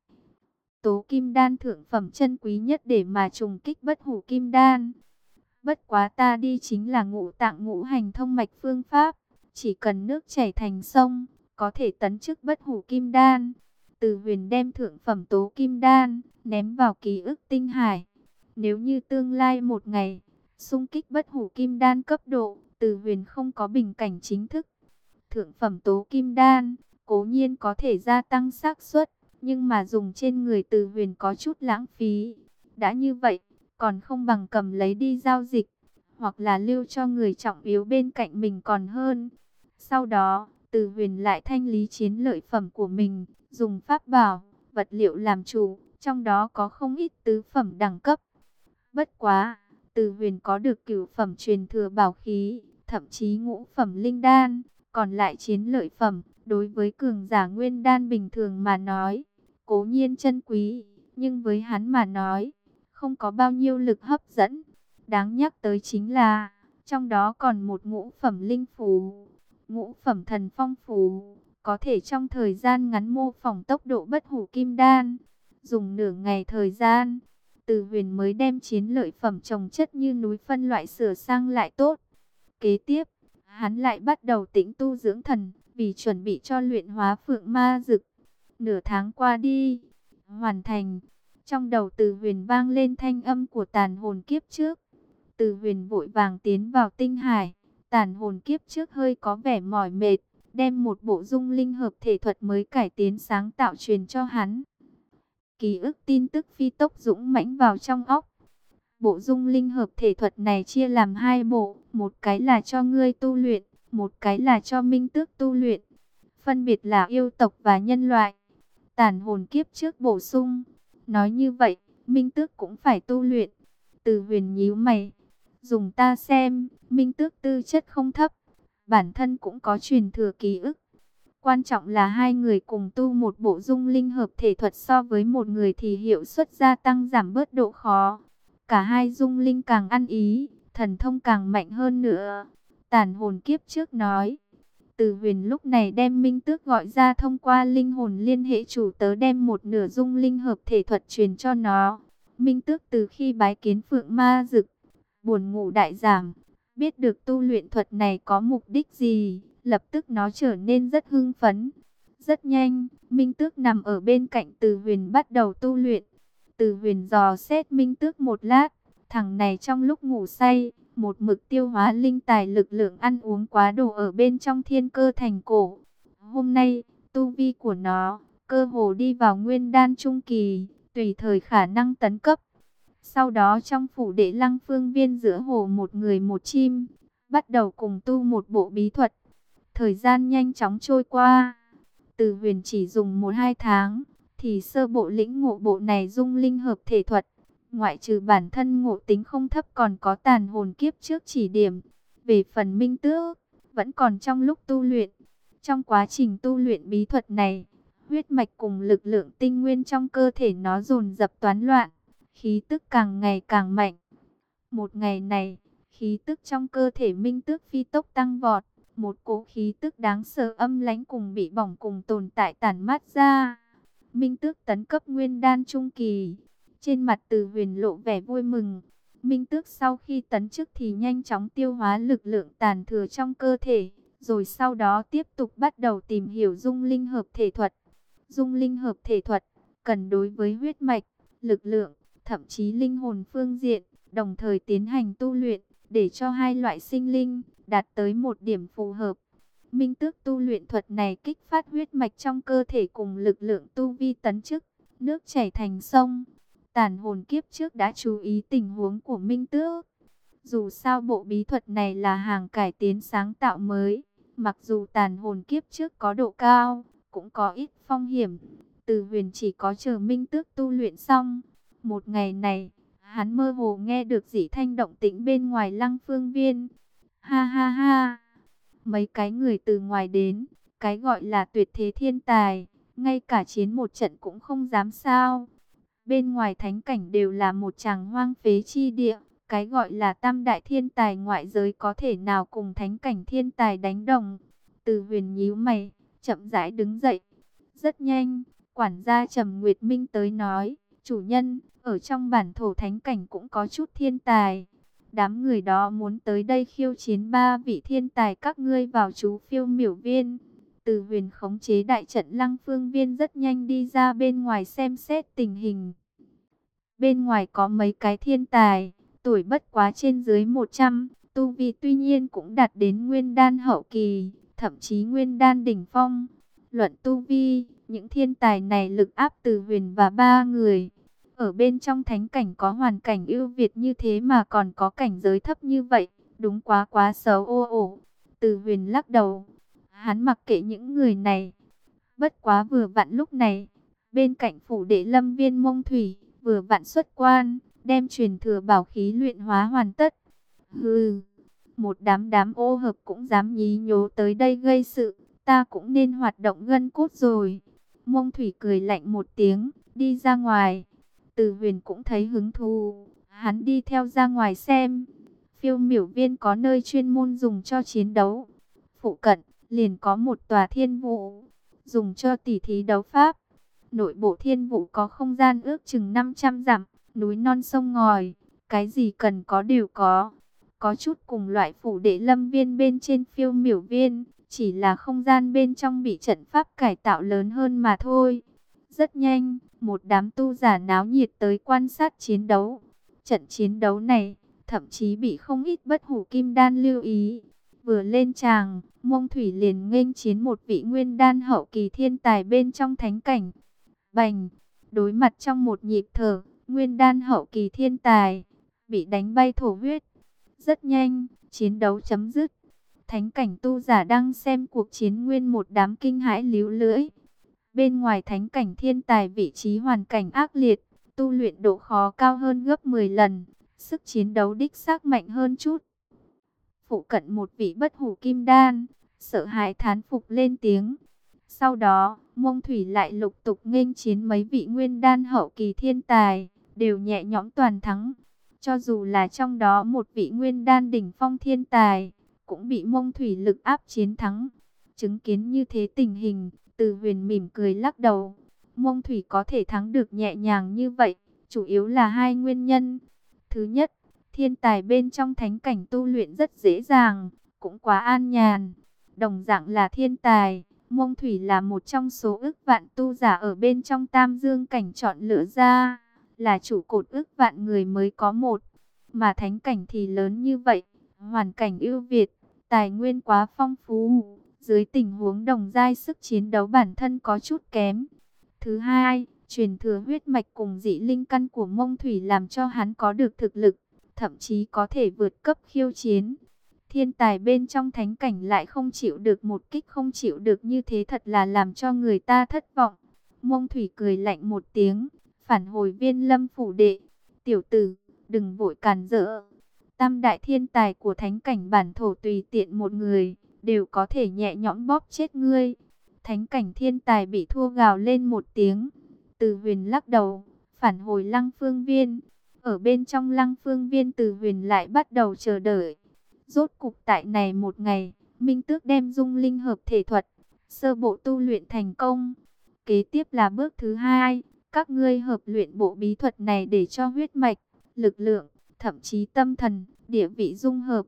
Tố Kim Đan thượng phẩm chân quý nhất để mà trùng kích bất hủ kim đan. Bất quá ta đi chính là ngũ tạng ngũ hành thông mạch phương pháp, chỉ cần nước chảy thành sông, có thể tấn chức bất hủ kim đan. Từ Huyền đem thượng phẩm tố kim đan ném vào ký ức tinh hải. Nếu như tương lai một ngày xung kích bất hủ kim đan cấp độ, Từ Huyền không có bình cảnh chính thức. Thượng phẩm tố kim đan cố nhiên có thể gia tăng xác suất, nhưng mà dùng trên người Từ Huyền có chút lãng phí. Đã như vậy, còn không bằng cầm lấy đi giao dịch, hoặc là lưu cho người trọng yếu bên cạnh mình còn hơn. Sau đó, Từ Huyền lại thanh lý chiến lợi phẩm của mình, dùng pháp bảo, vật liệu làm chủ, trong đó có không ít tứ phẩm đẳng cấp. Bất quá, Từ Huyền có được cửu phẩm truyền thừa bảo khí, thậm chí ngũ phẩm linh đan, còn lại chiến lợi phẩm, đối với cường giả nguyên đan bình thường mà nói, cố nhiên chân quý, nhưng với hắn mà nói, không có bao nhiêu lực hấp dẫn. Đáng nhắc tới chính là, trong đó còn một ngũ phẩm linh phù, ngũ phẩm thần phong phù, có thể trong thời gian ngắn mô phỏng tốc độ bất hủ kim đan. Dùng nửa ngày thời gian, Từ Huyền mới đem chiến lợi phẩm chồng chất như núi phân loại sửa sang lại tốt. Kế tiếp, hắn lại bắt đầu tĩnh tu dưỡng thần, vì chuẩn bị cho luyện hóa phượng ma dực. Nửa tháng qua đi, hoàn thành. Trong đầu Từ Huyền vang lên thanh âm của tàn hồn kiếp trước. Từ Huyền vội vàng tiến vào tinh hải. Tàn hồn kiếp trước hơi có vẻ mỏi mệt, đem một bộ dung linh hợp thể thuật mới cải tiến sáng tạo truyền cho hắn. Ký ức tin tức phi tốc dũng mãnh vào trong óc. Bộ dung linh hợp thể thuật này chia làm hai bộ, một cái là cho ngươi tu luyện, một cái là cho Minh Tước tu luyện. Phân biệt là yêu tộc và nhân loại. Tàn hồn kiếp trước bổ sung. Nói như vậy, Minh Tước cũng phải tu luyện. Từ Huyền nhíu mày. Dùng ta xem, Minh Tước tư chất không thấp, bản thân cũng có truyền thừa ký ức. Quan trọng là hai người cùng tu một bộ dung linh hợp thể thuật, so với một người thì hiệu suất gia tăng giảm bớt độ khó. Cả hai dung linh càng ăn ý, thần thông càng mạnh hơn nữa. Tàn hồn kiếp trước nói. Từ Huyền lúc này đem Minh Tước gọi ra, thông qua linh hồn liên hệ chủ tớ đem một nửa dung linh hợp thể thuật truyền cho nó. Minh Tước từ khi bái kiến Phượng Ma Dực, buồn ngủ đại giảm, biết được tu luyện thuật này có mục đích gì, lập tức nó trở nên rất hưng phấn. Rất nhanh, Minh Tước nằm ở bên cạnh Từ Huyền bắt đầu tu luyện. Từ Huyền dò xét Minh Tước một lát, thằng này trong lúc ngủ say, một mực tiêu hóa linh tài lực lượng ăn uống quá độ ở bên trong thiên cơ thành cổ. Hôm nay, tu vi của nó, cơ hồ đi vào nguyên đan trung kỳ, tùy thời khả năng tấn cấp. Sau đó trong phủ đệ Lăng Phương Viên giữa hồ một người một chim, bắt đầu cùng tu một bộ bí thuật. Thời gian nhanh chóng trôi qua, Từ Huyền chỉ dùng một hai tháng, thì sơ bộ lĩnh ngộ bộ này dung linh hợp thể thuật. Ngoại trừ bản thân ngộ tính không thấp còn có tàn hồn kiếp trước chỉ điểm. Về phần Minh Tước, vẫn còn trong lúc tu luyện. Trong quá trình tu luyện bí thuật này, huyết mạch cùng lực lượng tinh nguyên trong cơ thể nó dồn dập toán loạn, khí tức càng ngày càng mạnh. Một ngày này, khí tức trong cơ thể Minh Tước phi tốc tăng vọt. Một cỗ khí tức đáng sợ âm lãnh cùng bị bỏng cùng tồn tại tản mát ra. Minh Tước tấn cấp nguyên đan trung kỳ. Trên mặt Từ Huyền lộ vẻ vui mừng. Minh Tước sau khi tấn chức thì nhanh chóng tiêu hóa lực lượng tàn thừa trong cơ thể, rồi sau đó tiếp tục bắt đầu tìm hiểu dung linh hợp thể thuật. Dung linh hợp thể thuật cần đối với huyết mạch, lực lượng, thậm chí linh hồn phương diện, đồng thời tiến hành tu luyện, để cho hai loại sinh linh đạt tới một điểm phù hợp. Minh Tước tu luyện thuật này kích phát huyết mạch trong cơ thể cùng lực lượng tu vi tấn chức, nước chảy thành sông. Tàn hồn kiếp trước đã chú ý tình huống của Minh Tước. Dù sao bộ bí thuật này là hàng cải tiến sáng tạo mới, mặc dù tàn hồn kiếp trước có độ cao, cũng có ít phong hiểm. Từ Huyền chỉ có chờ Minh Tước tu luyện xong. Một ngày này, hắn mơ hồ nghe được dị thanh động tĩnh bên ngoài Lăng Phương Viên. Ha ha ha! Mấy cái người từ ngoài đến, cái gọi là tuyệt thế thiên tài, ngay cả chiến một trận cũng không dám sao. Bên ngoài thánh cảnh đều là một tràng hoang phế chi địa, cái gọi là tam đại thiên tài ngoại giới có thể nào cùng thánh cảnh thiên tài đánh đồng. Từ Huyền nhíu mày, chậm rãi đứng dậy. Rất nhanh, quản gia Trầm Nguyệt Minh tới nói, chủ nhân, ở trong bản thổ thánh cảnh cũng có chút thiên tài. Đám người đó muốn tới đây khiêu chiến ba vị thiên tài các ngươi vào chú phiêu miểu viên. Từ Huyền khống chế đại trận Lăng Phương Viên rất nhanh đi ra bên ngoài xem xét tình hình. Bên ngoài có mấy cái thiên tài, tuổi bất quá trên dưới một trăm, tu vi tuy nhiên cũng đạt đến nguyên đan hậu kỳ, thậm chí nguyên đan đỉnh phong. Luận tu vi, những thiên tài này lực áp Từ Huyền và ba người. Ở bên trong thánh cảnh có hoàn cảnh ưu việt như thế mà còn có cảnh giới thấp như vậy, đúng quá quá xấu ô ổ. Từ Huyền lắc đầu, hắn mặc kệ những người này. Bất quá vừa vặn lúc này, bên cạnh phủ đệ Lâm Viên Mông Thủy, vừa vặn xuất quan, đem truyền thừa bảo khí luyện hóa hoàn tất. Hừ, một đám đám ô hợp cũng dám nhí nhố tới đây gây sự, ta cũng nên hoạt động gân cốt rồi. Mông Thủy cười lạnh một tiếng, đi ra ngoài. Từ Huyền cũng thấy hứng thú, hắn đi theo ra ngoài xem. Phiêu miểu viên có nơi chuyên môn dùng cho chiến đấu. Phụ cận, liền có một tòa thiên vụ, dùng cho tỉ thí đấu pháp. Nội bộ thiên vụ có không gian ước chừng năm trăm dặm, núi non sông ngòi, cái gì cần có đều có. Có chút cùng loại phủ đệ Lâm Viên bên trên phiêu miểu viên, chỉ là không gian bên trong bị trận pháp cải tạo lớn hơn mà thôi. Rất nhanh, một đám tu giả náo nhiệt tới quan sát chiến đấu. Trận chiến đấu này, thậm chí bị không ít bất hủ kim đan lưu ý. Vừa lên tràng, Mông Thủy liền nghênh chiến một vị nguyên đan hậu kỳ thiên tài bên trong thánh cảnh. Bành, đối mặt trong một nhịp thở, nguyên đan hậu kỳ thiên tài, bị đánh bay thổ huyết. Rất nhanh, chiến đấu chấm dứt. Thánh cảnh tu giả đang xem cuộc chiến nguyên một đám kinh hãi líu lưỡi. Bên ngoài thánh cảnh thiên tài vị trí hoàn cảnh ác liệt, tu luyện độ khó cao hơn gấp mười lần, sức chiến đấu đích xác mạnh hơn chút. Phụ cận một vị bất hủ kim đan, sợ hãi thán phục lên tiếng. Sau đó, Mông Thủy lại lục tục nghênh chiến mấy vị nguyên đan hậu kỳ thiên tài, đều nhẹ nhõm toàn thắng. Cho dù là trong đó một vị nguyên đan đỉnh phong thiên tài, cũng bị Mông Thủy lực áp chiến thắng. Chứng kiến như thế tình hình, Từ Huyền mỉm cười lắc đầu. Mông Thủy có thể thắng được nhẹ nhàng như vậy, chủ yếu là hai nguyên nhân. Thứ nhất, thiên tài bên trong thánh cảnh tu luyện rất dễ dàng, cũng quá an nhàn. Đồng dạng là thiên tài, Mông Thủy là một trong số ức vạn tu giả ở bên trong Tam Dương cảnh chọn lựa ra, là chủ cột ức vạn người mới có một. Mà thánh cảnh thì lớn như vậy, hoàn cảnh ưu việt, tài nguyên quá phong phú, dưới tình huống đồng giai sức chiến đấu bản thân có chút kém. Thứ hai, truyền thừa huyết mạch cùng dị linh căn của Mông Thủy làm cho hắn có được thực lực, thậm chí có thể vượt cấp khiêu chiến. Thiên tài bên trong thánh cảnh lại không chịu được một kích không chịu được như thế, thật là làm cho người ta thất vọng. Mông Thủy cười lạnh một tiếng, phản hồi Viên Lâm phủ đệ. Tiểu tử, đừng vội cản rỡ. Tam đại thiên tài của thánh cảnh bản thổ tùy tiện một người, đều có thể nhẹ nhõm bóp chết ngươi. Thánh cảnh thiên tài bị thua gào lên một tiếng. Từ Huyền lắc đầu, phản hồi Lăng Phương Viên. Ở bên trong Lăng Phương Viên, Từ Huyền lại bắt đầu chờ đợi. Rốt cục tại này một ngày, Minh Tước đem dung linh hợp thể thuật, sơ bộ tu luyện thành công. Kế tiếp là bước thứ hai, các ngươi hợp luyện bộ bí thuật này để cho huyết mạch, lực lượng, thậm chí tâm thần, địa vị dung hợp.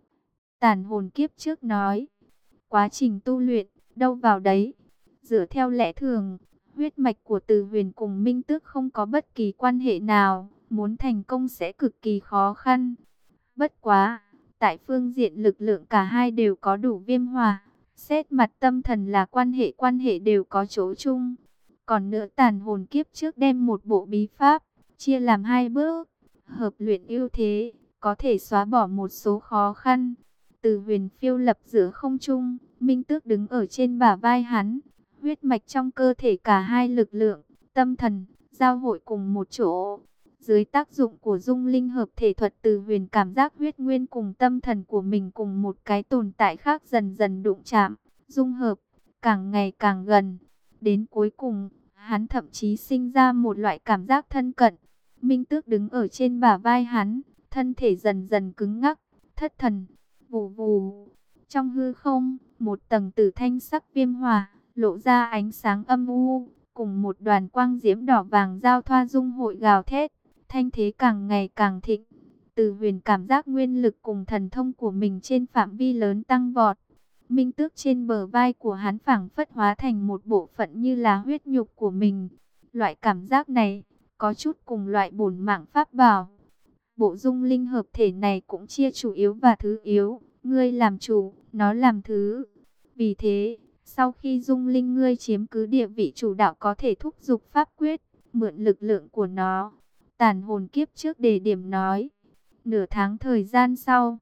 Tàn hồn kiếp trước nói, quá trình tu luyện, đâu vào đấy. Dựa theo lẽ thường, huyết mạch của Từ Huyền cùng Minh Tước không có bất kỳ quan hệ nào, muốn thành công sẽ cực kỳ khó khăn. Bất quá, tại phương diện lực lượng cả hai đều có đủ viêm hòa. Xét mặt tâm thần là quan hệ quan hệ đều có chỗ chung. Còn nữa tàn hồn kiếp trước đem một bộ bí pháp, chia làm hai bước. Hợp luyện ưu thế, có thể xóa bỏ một số khó khăn. Từ Huyền phiêu lập giữa không trung, Minh Tước đứng ở trên bả vai hắn. Huyết mạch trong cơ thể cả hai lực lượng, tâm thần, giao hội cùng một chỗ. Dưới tác dụng của dung linh hợp thể thuật, Từ Huyền cảm giác huyết nguyên cùng tâm thần của mình cùng một cái tồn tại khác dần dần đụng chạm, dung hợp, càng ngày càng gần. Đến cuối cùng, hắn thậm chí sinh ra một loại cảm giác thân cận. Minh Tước đứng ở trên bả vai hắn, thân thể dần dần cứng ngắc, thất thần, vù vù. Trong hư không, một tầng tử thanh sắc viêm hỏa, lộ ra ánh sáng âm u, cùng một đoàn quang diễm đỏ vàng giao thoa dung hội gào thét. Thanh thế càng ngày càng thịnh. Từ Huyền cảm giác nguyên lực cùng thần thông của mình trên phạm vi lớn tăng vọt. Minh Tước trên bờ vai của hắn phảng phất hóa thành một bộ phận như là huyết nhục của mình. Loại cảm giác này có chút cùng loại bổn mạng pháp bảo. Bộ dung linh hợp thể này cũng chia chủ yếu và thứ yếu. Ngươi làm chủ, nó làm thứ. Vì thế, sau khi dung linh ngươi chiếm cứ địa vị chủ đạo, có thể thúc giục pháp quyết, mượn lực lượng của nó. Tàn hồn kiếp trước đề điểm nói. Nửa tháng thời gian sau,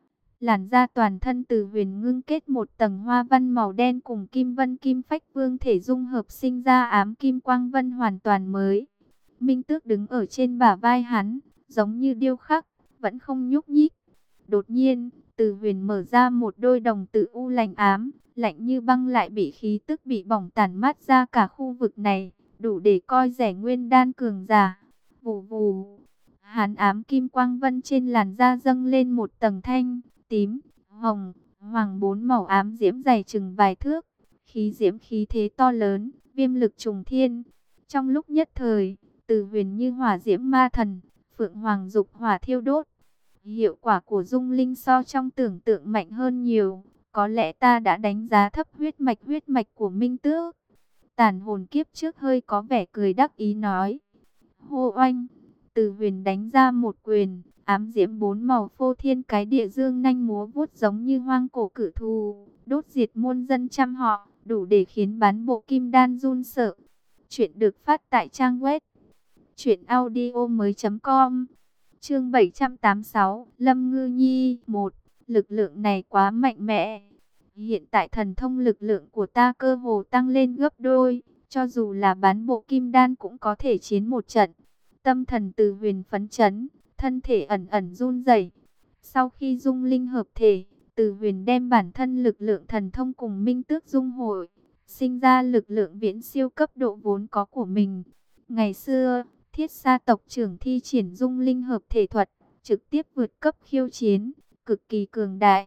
làn da toàn thân Từ Huyền ngưng kết một tầng hoa văn màu đen cùng kim vân kim phách vương thể dung hợp, sinh ra ám kim quang vân hoàn toàn mới. Minh Tước đứng ở trên bả vai hắn, giống như điêu khắc, vẫn không nhúc nhích. Đột nhiên, Từ Huyền mở ra một đôi đồng tử u lạnh ám, lạnh như băng lại bị khí tức bị bỏng tản mát ra cả khu vực này, đủ để coi rẻ nguyên đan cường giả. Vù vù, hàn ám kim quang vân trên làn da dâng lên một tầng thanh, tím, hồng, hoàng bốn màu ám diễm dày chừng vài thước. Khí diễm khí thế to lớn, viêm lực trùng thiên. Trong lúc nhất thời, Từ Huyền như hỏa diễm ma thần, phượng hoàng dục hỏa thiêu đốt. Hiệu quả của dung linh so trong tưởng tượng mạnh hơn nhiều. Có lẽ ta đã đánh giá thấp huyết mạch huyết mạch của Minh Tước. Tàn hồn kiếp trước hơi có vẻ cười đắc ý nói. Hô oanh, Từ Huyền đánh ra một quyền, ám diễm bốn màu phô thiên cái địa dương nhanh múa vuốt giống như hoang cổ cự thú, đốt diệt muôn dân trăm họ, đủ để khiến bán bộ kim đan run sợ. Chuyện được phát tại trang web truyện audio mới chấm com. Chương bảy trăm tám mươi sáu, Lâm Ngư Nhi một. Lực lượng này quá mạnh mẽ. Hiện tại thần thông lực lượng của ta cơ hồ tăng lên gấp đôi, cho dù là bán bộ kim đan cũng có thể chiến một trận. Tâm thần Từ Huyền phấn chấn, thân thể ẩn ẩn run rẩy. Sau khi dung linh hợp thể, Từ Huyền đem bản thân lực lượng thần thông cùng Minh Tước dung hội, sinh ra lực lượng viễn siêu cấp độ vốn có của mình. Ngày xưa, Thiết Sa tộc trưởng thi triển dung linh hợp thể thuật, trực tiếp vượt cấp khiêu chiến, cực kỳ cường đại.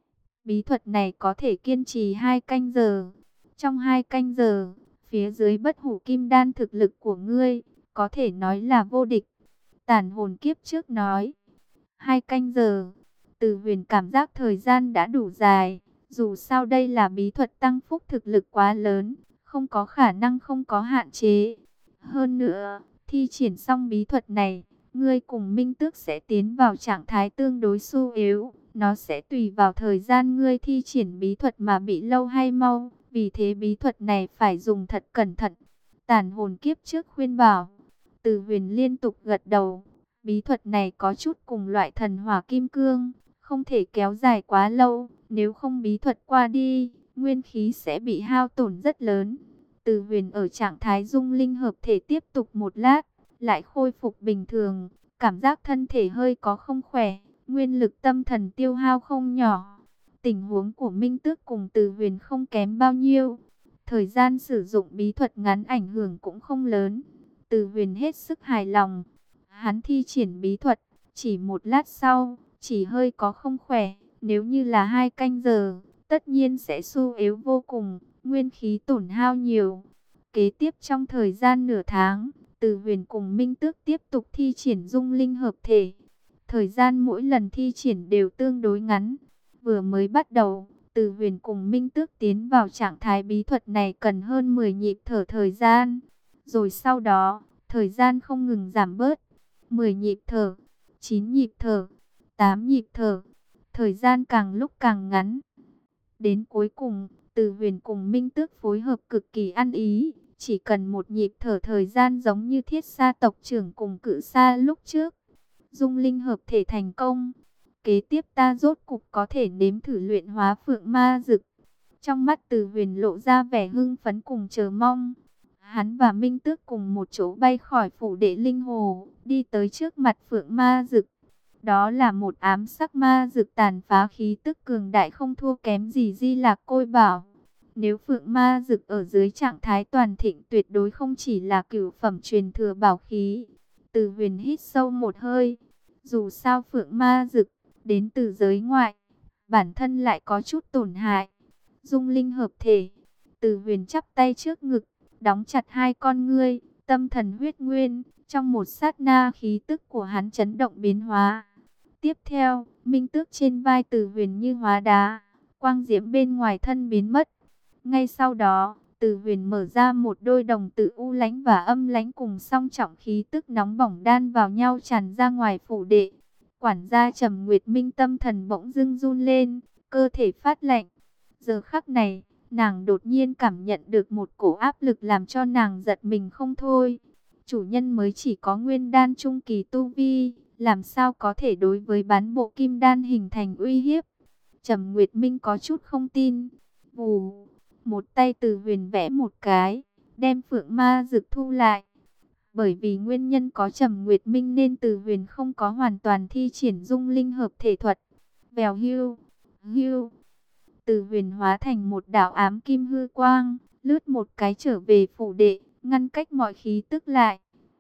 Bí thuật này có thể kiên trì hai canh giờ. Trong hai canh giờ, phía dưới bất hủ kim đan thực lực của ngươi, có thể nói là vô địch. Tản hồn kiếp trước nói, hai canh giờ, Từ Huyền cảm giác thời gian đã đủ dài. Dù sao đây là bí thuật tăng phúc thực lực quá lớn, không có khả năng không có hạn chế. Hơn nữa, thi triển xong bí thuật này, ngươi cùng Minh Tước sẽ tiến vào trạng thái tương đối xu yếu. Nó sẽ tùy vào thời gian ngươi thi triển bí thuật mà bị lâu hay mau. Vì thế bí thuật này phải dùng thật cẩn thận. Tản hồn kiếp trước khuyên bảo. Từ Huyền liên tục gật đầu. Bí thuật này có chút cùng loại thần hỏa kim cương, không thể kéo dài quá lâu. Nếu không bí thuật qua đi, nguyên khí sẽ bị hao tổn rất lớn. Từ Huyền ở trạng thái dung linh hợp thể tiếp tục một lát, lại khôi phục bình thường. Cảm giác thân thể hơi có không khỏe, nguyên lực tâm thần tiêu hao không nhỏ. Tình huống của Minh Tước cùng Từ Huyền không kém bao nhiêu. Thời gian sử dụng bí thuật ngắn ảnh hưởng cũng không lớn. Từ Huyền hết sức hài lòng. Hắn thi triển bí thuật, chỉ một lát sau, chỉ hơi có không khỏe. Nếu như là hai canh giờ, tất nhiên sẽ xu yếu vô cùng, nguyên khí tổn hao nhiều. Kế tiếp trong thời gian nửa tháng, Từ Huyền cùng Minh Tước tiếp tục thi triển dung linh hợp thể. Thời gian mỗi lần thi triển đều tương đối ngắn. Vừa mới bắt đầu, Từ Huyền cùng Minh Tước tiến vào trạng thái bí thuật này cần hơn mười nhịp thở thời gian. Rồi sau đó, thời gian không ngừng giảm bớt. mười nhịp thở, chín nhịp thở, tám nhịp thở. Thời gian càng lúc càng ngắn. Đến cuối cùng, Từ Huyền cùng Minh Tước phối hợp cực kỳ ăn ý. Chỉ cần một nhịp thở thời gian giống như Thiết Sa tộc trưởng cùng Cự Sa lúc trước. Dung linh hợp thể thành công. Kế tiếp ta rốt cục có thể nếm thử luyện hóa phượng ma dực. Trong mắt Từ Huyền lộ ra vẻ hưng phấn cùng chờ mong. Hắn và Minh Tước cùng một chỗ bay khỏi phủ đệ linh hồ, đi tới trước mặt phượng ma dực. Đó là một ám sắc ma dực tàn phá khí tức cường đại không thua kém gì Di Lạc Côi Bảo. Nếu phượng ma dực ở dưới trạng thái toàn thịnh tuyệt đối không chỉ là cửu phẩm truyền thừa bảo khí. Từ Huyền hít sâu một hơi. Dù sao phượng ma dực đến từ giới ngoại, bản thân lại có chút tổn hại. Dung linh hợp thể. Từ Huyền chắp tay trước ngực, đóng chặt hai con ngươi, tâm thần huyết nguyên. Trong một sát na khí tức của hắn chấn động biến hóa. Tiếp theo, Minh Tước trên vai Từ Huyền như hóa đá, quang diễm bên ngoài thân biến mất. Ngay sau đó, Từ Huyền mở ra một đôi đồng tử u lãnh và âm lãnh cùng song trọng khí tức nóng bỏng đan vào nhau tràn ra ngoài phủ đệ. Quản gia Trầm Nguyệt Minh tâm thần bỗng dưng run lên, cơ thể phát lạnh. Giờ khắc này, nàng đột nhiên cảm nhận được một cổ áp lực làm cho nàng giật mình không thôi. Chủ nhân mới chỉ có nguyên đan trung kỳ tu vi, làm sao có thể đối với bán bộ kim đan hình thành uy hiếp. Trầm Nguyệt Minh có chút không tin. Vù, một tay Từ Huyền vẽ một cái, đem phượng ma dực thu lại. Bởi vì nguyên nhân có Trầm Nguyệt Minh nên Từ Huyền không có hoàn toàn thi triển dung linh hợp thể thuật. Vèo hưu, hưu. Từ Huyền hóa thành một đạo ám kim hư quang, lướt một cái trở về phủ đệ, ngăn cách mọi khí tức lại.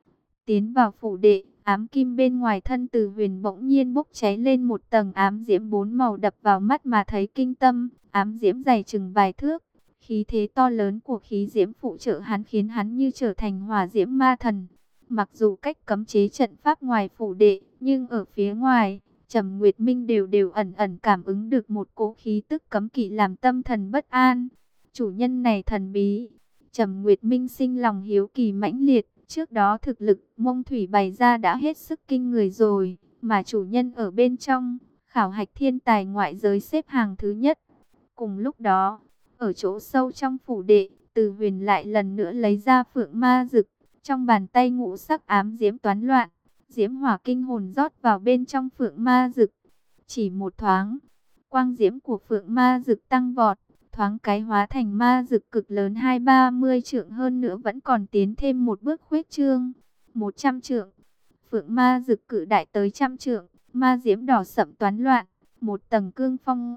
Tiến vào phủ đệ, ám kim bên ngoài thân Từ Huyền bỗng nhiên bốc cháy lên một tầng ám diễm bốn màu đập vào mắt mà thấy kinh tâm. Ám diễm dày chừng vài thước, khí thế to lớn của khí diễm phụ trợ hắn khiến hắn như trở thành hỏa diễm ma thần. Mặc dù cách cấm chế trận pháp ngoài phủ đệ, nhưng ở phía ngoài, Trầm Nguyệt Minh đều đều ẩn ẩn cảm ứng được một cỗ khí tức cấm kỵ làm tâm thần bất an. Chủ nhân này thần bí. Trầm Nguyệt Minh sinh lòng hiếu kỳ mãnh liệt. Trước đó thực lực Mông Thủy bày ra đã hết sức kinh người rồi, mà chủ nhân ở bên trong, khảo hạch thiên tài ngoại giới xếp hàng thứ nhất. Cùng lúc đó, ở chỗ sâu trong phủ đệ, Từ Huyền lại lần nữa lấy ra phượng ma dực, trong bàn tay ngũ sắc ám diễm toán loạn, diễm hỏa kinh hồn rót vào bên trong phượng ma dực. Chỉ một thoáng, quang diễm của phượng ma dực tăng vọt, thoáng cái hóa thành ma dực cực lớn hai ba mươi trượng, hơn nữa vẫn còn tiến thêm một bước khuếch trương, một trăm trượng. Phượng ma dực cự đại tới trăm trượng, ma diễm đỏ sậm toán loạn, một tầng cương phong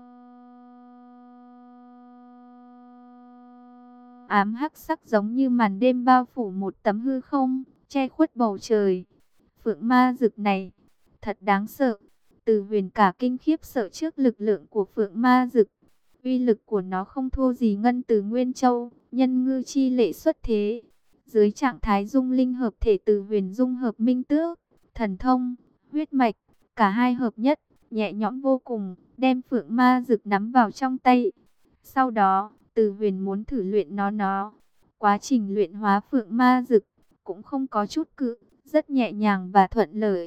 ám hắc sắc giống như màn đêm bao phủ một tấm hư không, che khuất bầu trời. Phượng ma dực này, thật đáng sợ. Từ Huyền cả kinh khiếp sợ trước lực lượng của Phượng Ma Dực. Uy lực của nó không thua gì Ngân Từ Nguyên Châu, nhân ngư chi lệ xuất thế. Dưới trạng thái dung linh hợp thể, Từ Huyền dung hợp minh tước, thần thông, huyết mạch, cả hai hợp nhất, nhẹ nhõm vô cùng, đem Phượng Ma Dực nắm vào trong tay. Sau đó, Từ Huyền muốn thử luyện nó nó. Quá trình luyện hóa Phượng Ma Dực cũng không có chút cự, rất nhẹ nhàng và thuận lợi.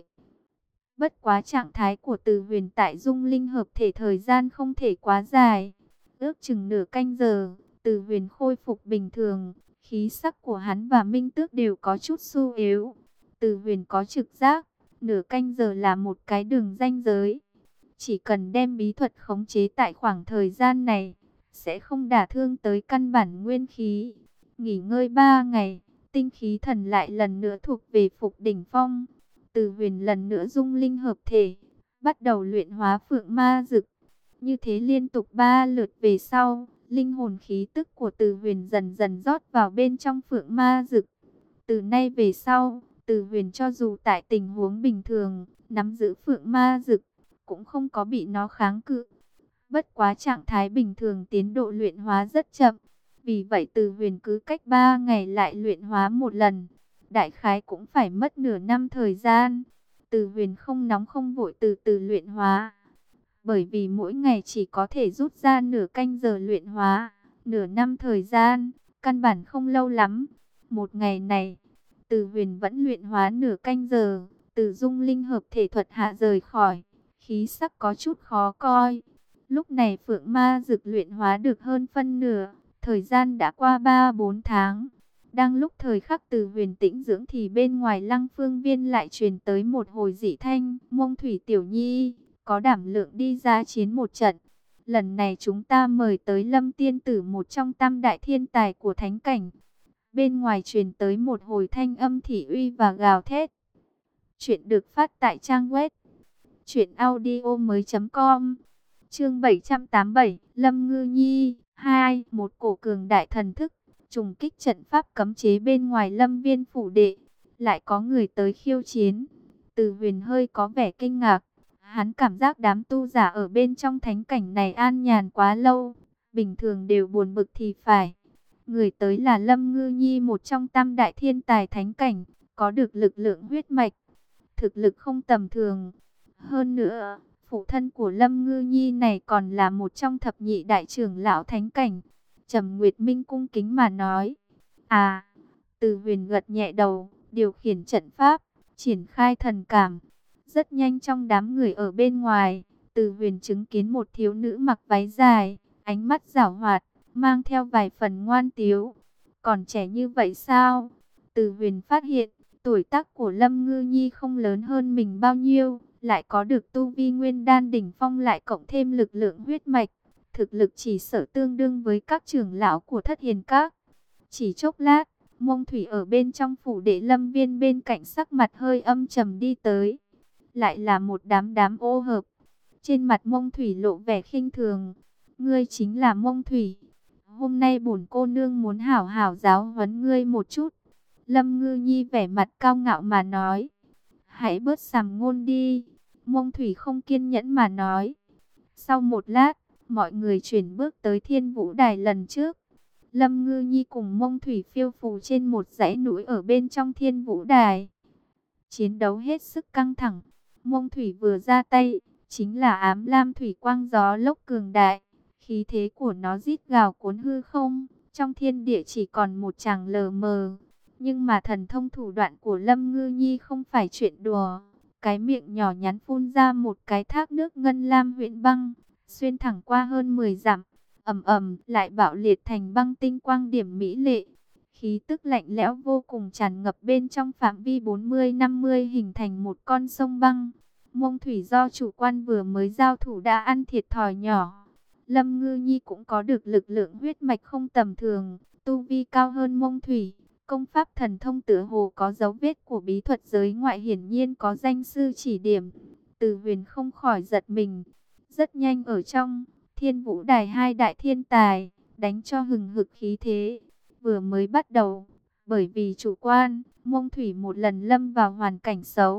Bất quá trạng thái của Từ Huyền tại dung linh hợp thể thời gian không thể quá dài. Ước chừng nửa canh giờ, Từ Huyền khôi phục bình thường, khí sắc của hắn và Minh Tước đều có chút xu yếu. Từ Huyền có trực giác, nửa canh giờ là một cái đường ranh giới. Chỉ cần đem bí thuật khống chế tại khoảng thời gian này, sẽ không đả thương tới căn bản nguyên khí. Nghỉ ngơi ba ngày, tinh khí thần lại lần nữa thuộc về phục đỉnh phong. Từ Huyền lần nữa dung linh hợp thể, bắt đầu luyện hóa Phượng Ma Dực. Như thế liên tục ba lượt về sau, linh hồn khí tức của Từ Huyền dần dần rót vào bên trong Phượng Ma Dực. Từ nay về sau, Từ Huyền cho dù tại tình huống bình thường, nắm giữ Phượng Ma Dực, cũng không có bị nó kháng cự. Bất quá trạng thái bình thường tiến độ luyện hóa rất chậm. Vì vậy Từ Huyền cứ cách ba ngày lại luyện hóa một lần. Đại khái cũng phải mất nửa năm thời gian. Từ Huyền không nóng không vội từ từ luyện hóa. Bởi vì mỗi ngày chỉ có thể rút ra nửa canh giờ luyện hóa. Nửa năm thời gian, căn bản không lâu lắm. Một ngày này, Từ Huyền vẫn luyện hóa nửa canh giờ. Từ dung linh hợp thể thuật hạ rời khỏi. Khí sắc có chút khó coi. Lúc này Phượng Ma Dực luyện hóa được hơn phân nửa. Thời gian đã qua ba bốn tháng. Đang lúc thời khắc Từ Huyền tĩnh dưỡng thì bên ngoài Lăng Phương Viên lại truyền tới một hồi dị thanh. Mông Thủy Tiểu Nhi, có đảm lượng đi ra chiến một trận. Lần này chúng ta mời tới Lâm Tiên Tử, một trong tam đại thiên tài của thánh cảnh. Bên ngoài truyền tới một hồi thanh âm thị uy và gào thét. Chuyện được phát tại trang web truyện audio mới chấm com. Chương bảy trăm tám mươi bảy, Lâm Ngư Nhi hai. Một cổ cường đại thần thức trùng kích trận pháp cấm chế bên ngoài Lâm Viên phủ đệ. Lại có người tới khiêu chiến. Từ Huyền hơi có vẻ kinh ngạc. Hắn cảm giác đám tu giả ở bên trong thánh cảnh này an nhàn quá lâu, bình thường đều buồn bực thì phải. Người tới là Lâm Ngư Nhi, một trong tam đại thiên tài thánh cảnh, có được lực lượng huyết mạch, thực lực không tầm thường. Hơn nữa, phụ thân của Lâm Ngư Nhi này còn là một trong thập nhị đại trưởng lão thánh cảnh. Trầm Nguyệt Minh cung kính mà nói. À, Từ Huyền gật nhẹ đầu, điều khiển trận pháp, triển khai thần cảm. Rất nhanh trong đám người ở bên ngoài, Từ Huyền chứng kiến một thiếu nữ mặc váy dài, ánh mắt giảo hoạt, mang theo vài phần ngoan tiếu. Còn trẻ như vậy sao? Từ Huyền phát hiện, tuổi tác của Lâm Ngư Nhi không lớn hơn mình bao nhiêu, lại có được tu vi nguyên đan đỉnh phong, lại cộng thêm lực lượng huyết mạch. Thực lực chỉ sở tương đương với các trưởng lão của Thất Hiền Các. Chỉ chốc lát, Mông Thủy ở bên trong phủ đệ Lâm Viên bên cạnh sắc mặt hơi âm trầm đi tới. Lại là một đám đám ô hợp. Trên mặt Mông Thủy lộ vẻ khinh thường. Ngươi chính là Mông Thủy. Hôm nay bổn cô nương muốn hảo hảo giáo huấn ngươi một chút. Lâm Ngư Nhi vẻ mặt cao ngạo mà nói. Hãy bớt sàm ngôn đi. Mông Thủy không kiên nhẫn mà nói. Sau một lát, mọi người chuyển bước tới Thiên Vũ Đài lần trước. Lâm Ngư Nhi cùng Mông Thủy phiêu phù trên một dãy núi ở bên trong Thiên Vũ Đài. Chiến đấu hết sức căng thẳng. Mông Thủy vừa ra tay, chính là ám lam thủy quang gió lốc cường đại. Khí thế của nó rít gào cuốn hư không, trong thiên địa chỉ còn một chàng lờ mờ. Nhưng mà thần thông thủ đoạn của Lâm Ngư Nhi không phải chuyện đùa. Cái miệng nhỏ nhắn phun ra một cái thác nước ngân lam huyễn băng, xuyên thẳng qua hơn mười dặm, ầm ầm lại bạo liệt thành băng tinh quang điểm mỹ lệ. Khí tức lạnh lẽo vô cùng tràn ngập bên trong phạm vi bốn mươi năm mươi, hình thành một con sông băng. Mông Thủy do chủ quan vừa mới giao thủ đã ăn thiệt thòi nhỏ. Lâm Ngư Nhi cũng có được lực lượng huyết mạch không tầm thường, tu vi cao hơn Mông Thủy. Công pháp thần thông tựa hồ có dấu vết của bí thuật giới ngoại, hiển nhiên có danh sư chỉ điểm. Từ Huyền không khỏi giật mình. Rất nhanh ở trong Thiên Vũ Đài, hai đại thiên tài đánh cho hừng hực khí thế. Vừa mới bắt đầu, bởi vì chủ quan, Mông Thủy một lần lâm vào hoàn cảnh xấu,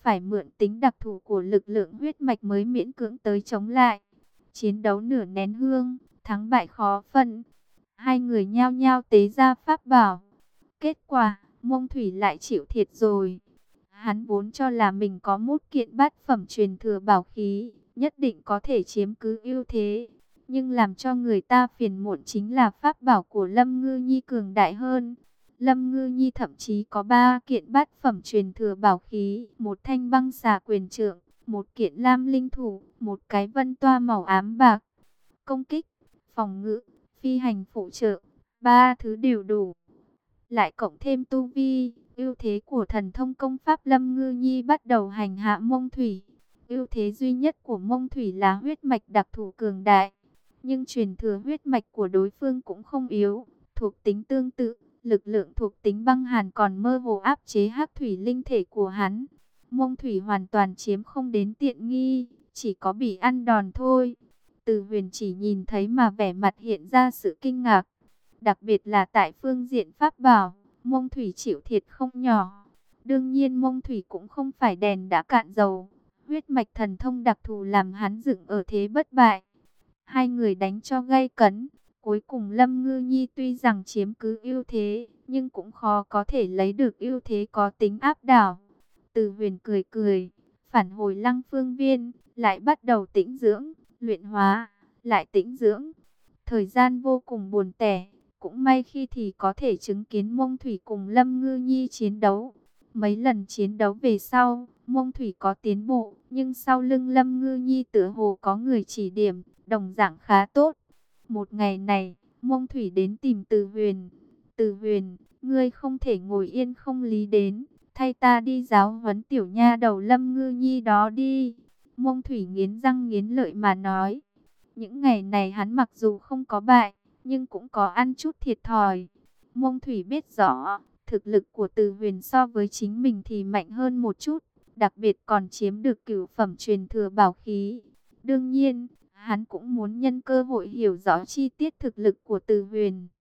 phải mượn tính đặc thù của lực lượng huyết mạch mới miễn cưỡng tới chống lại. Chiến đấu nửa nén hương, thắng bại khó phân. Hai người nhao nhao tế ra pháp bảo. Kết quả, Mông Thủy lại chịu thiệt rồi. Hắn vốn cho là mình có một kiện bát phẩm truyền thừa bảo khí, nhất định có thể chiếm cứ ưu thế. Nhưng làm cho người ta phiền muộn chính là pháp bảo của Lâm Ngư Nhi cường đại hơn. Lâm Ngư Nhi thậm chí có ba kiện bát phẩm truyền thừa bảo khí, một thanh băng xà quyền trượng, một kiện lam linh thủ, một cái vân toa màu ám bạc. Công kích, phòng ngự, phi hành phụ trợ, ba thứ đều đủ. Lại cộng thêm tu vi, ưu thế của thần thông công pháp Lâm Ngư Nhi bắt đầu hành hạ Mông Thủy. Ưu thế duy nhất của Mông Thủy là huyết mạch đặc thù cường đại. Nhưng truyền thừa huyết mạch của đối phương cũng không yếu, thuộc tính tương tự, lực lượng thuộc tính băng hàn còn mơ hồ áp chế hắc thủy linh thể của hắn. Mông Thủy hoàn toàn chiếm không đến tiện nghi, chỉ có bị ăn đòn thôi. Từ Huyền chỉ nhìn thấy mà vẻ mặt hiện ra sự kinh ngạc. Đặc biệt là tại phương diện pháp bảo, Mông Thủy chịu thiệt không nhỏ. Đương nhiên Mông Thủy cũng không phải đèn đã cạn dầu. Huyết mạch thần thông đặc thù làm hắn dựng ở thế bất bại. Hai người đánh cho gay cấn. Cuối cùng Lâm Ngư Nhi tuy rằng chiếm cứ ưu thế, nhưng cũng khó có thể lấy được ưu thế có tính áp đảo. Từ Huyền cười cười, phản hồi Lăng Phương Viên, lại bắt đầu tĩnh dưỡng, luyện hóa, lại tĩnh dưỡng. Thời gian vô cùng buồn tẻ. Cũng may khi thì có thể chứng kiến Mông Thủy cùng Lâm Ngư Nhi chiến đấu. Mấy lần chiến đấu về sau, Mông Thủy có tiến bộ, nhưng sau lưng Lâm Ngư Nhi tựa hồ có người chỉ điểm, đồng dạng khá tốt. Một ngày này, Mông Thủy đến tìm Từ Huyền. Từ Huyền, ngươi không thể ngồi yên không lý đến, thay ta đi giáo huấn tiểu nha đầu Lâm Ngư Nhi đó đi. Mông Thủy nghiến răng nghiến lợi mà nói. Những ngày này hắn mặc dù không có bại, nhưng cũng có ăn chút thiệt thòi. Mông Thủy biết rõ, thực lực của Từ Huyền so với chính mình thì mạnh hơn một chút, đặc biệt còn chiếm được cửu phẩm truyền thừa bảo khí. Đương nhiên, hắn cũng muốn nhân cơ hội hiểu rõ chi tiết thực lực của Từ Huyền.